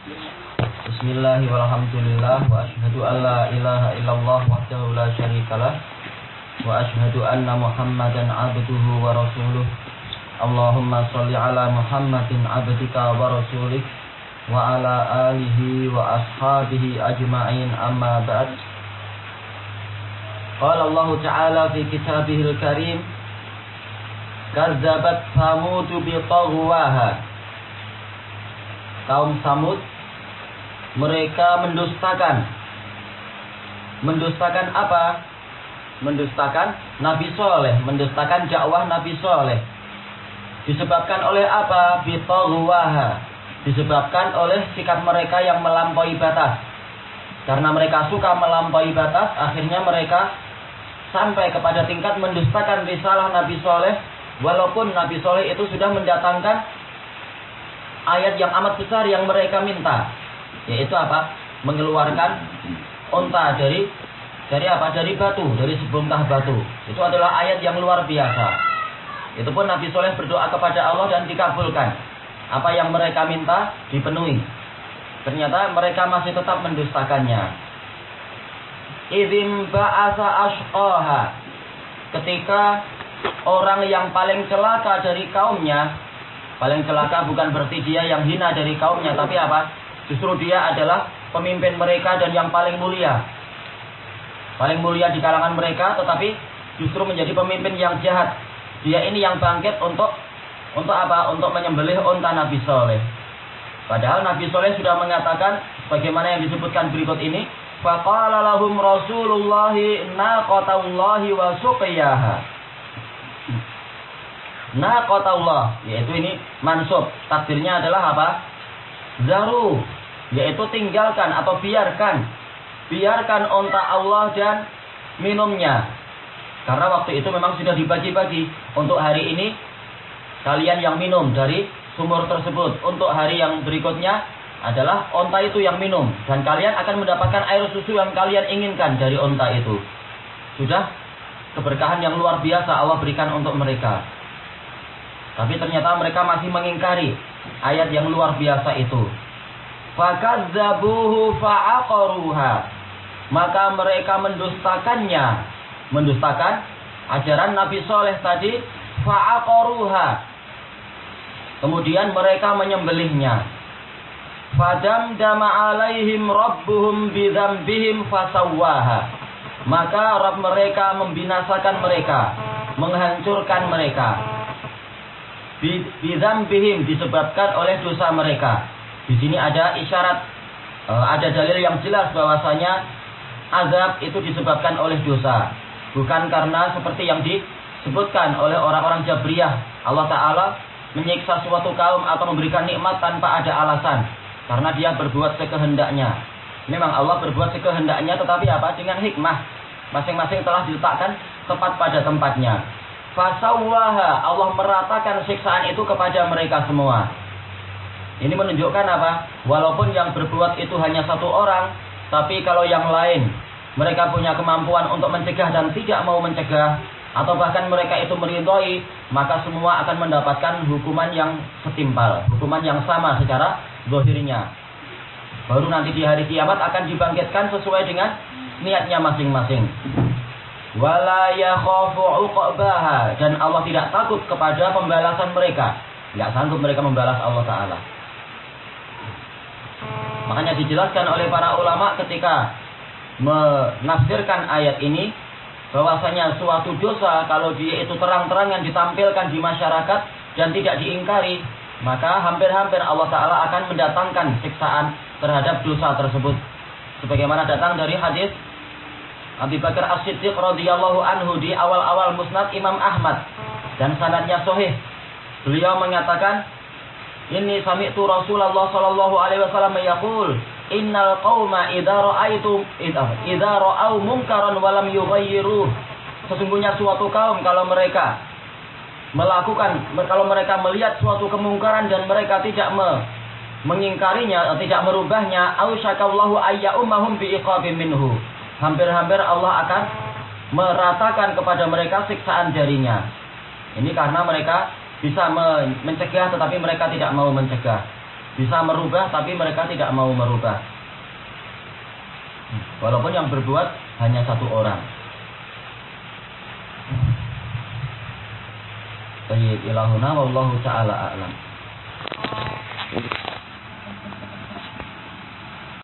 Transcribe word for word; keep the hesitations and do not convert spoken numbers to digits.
Bismillah walhamdulillah wa ashhadu an la ilaha illallah wahdahu la syarikalah wa ashhadu anna Muhammadan abduhu wa rasuluh. Allahumma shalli ala Muhammadin abdika wa rasulih wa ala alihi wa ashabihi ajma'in, amma ba'd. Qala Allah Ta'ala fi kitabihil karim, kazzabat Samud bi taghwaha. Kaum Samud, mereka mendustakan. Mendustakan apa? Mendustakan Nabi Soleh, mendustakan dakwah Nabi Soleh. Disebabkan oleh apa? Bi taghwaha. Disebabkan oleh sikap mereka yang melampaui batas. Karena mereka suka melampaui batas, akhirnya mereka sampai kepada tingkat mendustakan risalah Nabi Soleh, walaupun Nabi Soleh itu sudah mendatangkan ayat yang amat besar yang mereka minta, yaitu apa? Mengeluarkan unta dari dari apa? Dari batu, dari sebongkah batu. Itu adalah ayat yang luar biasa. Itu pun Nabi Soleh berdoa kepada Allah dan dikabulkan. Apa yang mereka minta dipenuhi. Ternyata mereka masih tetap mendustakannya. Idzin ba'asa ashqaha. Ketika orang yang paling celaka dari kaumnya, paling celaka bukan berarti dia yang hina dari kaumnya, tapi apa? Justru dia adalah pemimpin mereka dan yang paling mulia. Paling mulia di kalangan mereka, tetapi justru menjadi pemimpin yang jahat. Dia ini yang bangkit untuk untuk apa? Untuk menyembelih unta Nabi Soleh. Padahal Nabi Soleh sudah mengatakan, bagaimana yang disebutkan berikut ini, faqala lahum Rasulullahi naqatallahi wa suqiyaha. Naqatallah, yaitu ini mansub, takdirnya adalah apa? Zaru, yaitu tinggalkan atau biarkan. Biarkan unta Allah dan minumnya. Karena waktu itu memang sudah dibagi-bagi. Untuk hari ini kalian yang minum dari sumur tersebut. Untuk hari yang berikutnya adalah unta itu yang minum. Dan kalian akan mendapatkan air susu yang kalian inginkan dari unta itu. Sudah keberkahan yang luar biasa Allah berikan untuk mereka. Tapi ternyata mereka masih mengingkari ayat yang luar biasa itu. Fakazzabuhu fa'aqaruha. Maka mereka mendustakannya. Mendustakan ajaran Nabi Soleh tadi. Fa'aqaruha. Kemudian mereka menyembelihnya. Fadamdama alaihim rabbuhum bidzambihim fasawwaha. Maka Rabb mereka membinasakan mereka, menghancurkan mereka. Bidzambihim, disebabkan oleh dosa mereka. Di sini ada isyarat, ada dalil yang jelas bahwasanya azab itu disebabkan oleh dosa, bukan karena seperti yang disebutkan oleh orang-orang Jabriyah. Allah Ta'ala menyiksa suatu kaum atau memberikan nikmat tanpa ada alasan, karena dia berbuat sekehendaknya. Memang Allah berbuat sekehendaknya, tetapi apa? Dengan hikmah. Masing-masing telah diletakkan tepat pada tempatnya. Fasawwaha, Allah meratakan siksaan itu kepada mereka semua. Ini menunjukkan apa? Walaupun yang berbuat itu hanya satu orang, tapi kalau yang lain mereka punya kemampuan untuk mencegah dan tidak mau mencegah, atau bahkan mereka itu meridhoi, maka semua akan mendapatkan hukuman yang setimpal, hukuman yang sama secara zahirnya. Baru nanti di hari kiamat akan dibangkitkan sesuai dengan niatnya masing-masing. Wala yakhafu uqbaha, dan Allah tidak takut kepada pembalasan mereka. Tidak sanggup mereka membalas Allah Ta'ala. Makanya dijelaskan oleh para ulama ketika menafsirkan ayat ini, bahwasanya suatu dosa kalau dia itu terang-terangan ditampilkan di masyarakat dan tidak diingkari, maka hampir-hampir Allah Ta'ala akan mendatangkan siksaan terhadap dosa tersebut. Sebagaimana datang dari hadis Abu Bakar As-Siddiq radhiyallahu anhu di awal-awal Musnad Imam Ahmad, dan sanadnya sahih. Beliau mengatakan, "Inni sami'tu Rasulullah sallallahu alaihi wasallam yaqul, innal qauma idza ra'aitu idza ra'au munkaran wa lam yughayyiru." Sesungguhnya suatu kaum kalau mereka melakukan kalau mereka melihat suatu kemungkaran dan mereka tidak me, mengingkarinya, tidak merubahnya, ausyakallahu ayya'ummahum bi'iqabim minhu. Hampir-hampir Allah akan meratakan kepada mereka siksaan jarinya. Ini karena mereka bisa mencegah tetapi mereka tidak mau mencegah. bisa merubah tapi mereka tidak mau merubah. Walaupun yang berbuat hanya satu orang. Baik, ilahuna wallahu ta'ala a'lam.